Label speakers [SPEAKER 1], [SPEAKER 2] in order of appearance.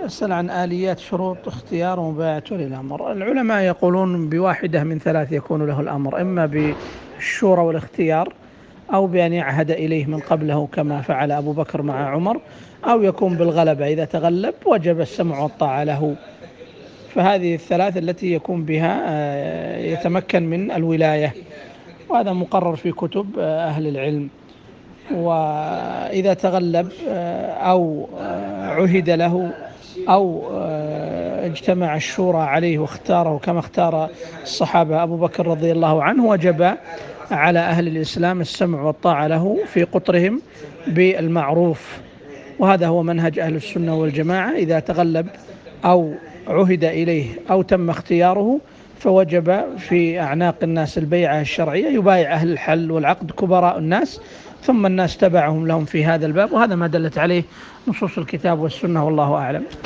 [SPEAKER 1] يسأل عن آليات شروط اختيار ومبايعة ولي الأمر. العلماء يقولون بواحدة من ثلاث يكون له الأمر: إما بالشورى والاختيار، أو بأن يعهد إليه من قبله كما فعل أبو بكر مع عمر، أو يكون بالغلبة، إذا تغلب وجب السمع والطاعة له. فهذه الثلاث التي يكون بها يتمكن من الولاية، وهذا مقرر في كتب أهل العلم. وإذا تغلب أو عهد له أو اجتمع الشورى عليه واختاره كما اختار الصحابة أبو بكر رضي الله عنه، وجب على أهل الإسلام السمع والطاعة له في قطرهم بالمعروف. وهذا هو منهج أهل السنة والجماعة: إذا تغلب أو عهد إليه أو تم اختياره فوجب في أعناق الناس البيعة الشرعية، يبايع أهل الحل والعقد كبراء الناس، ثم الناس تبعهم لهم في هذا الباب. وهذا ما دلت عليه نصوص الكتاب والسنة، والله أعلم.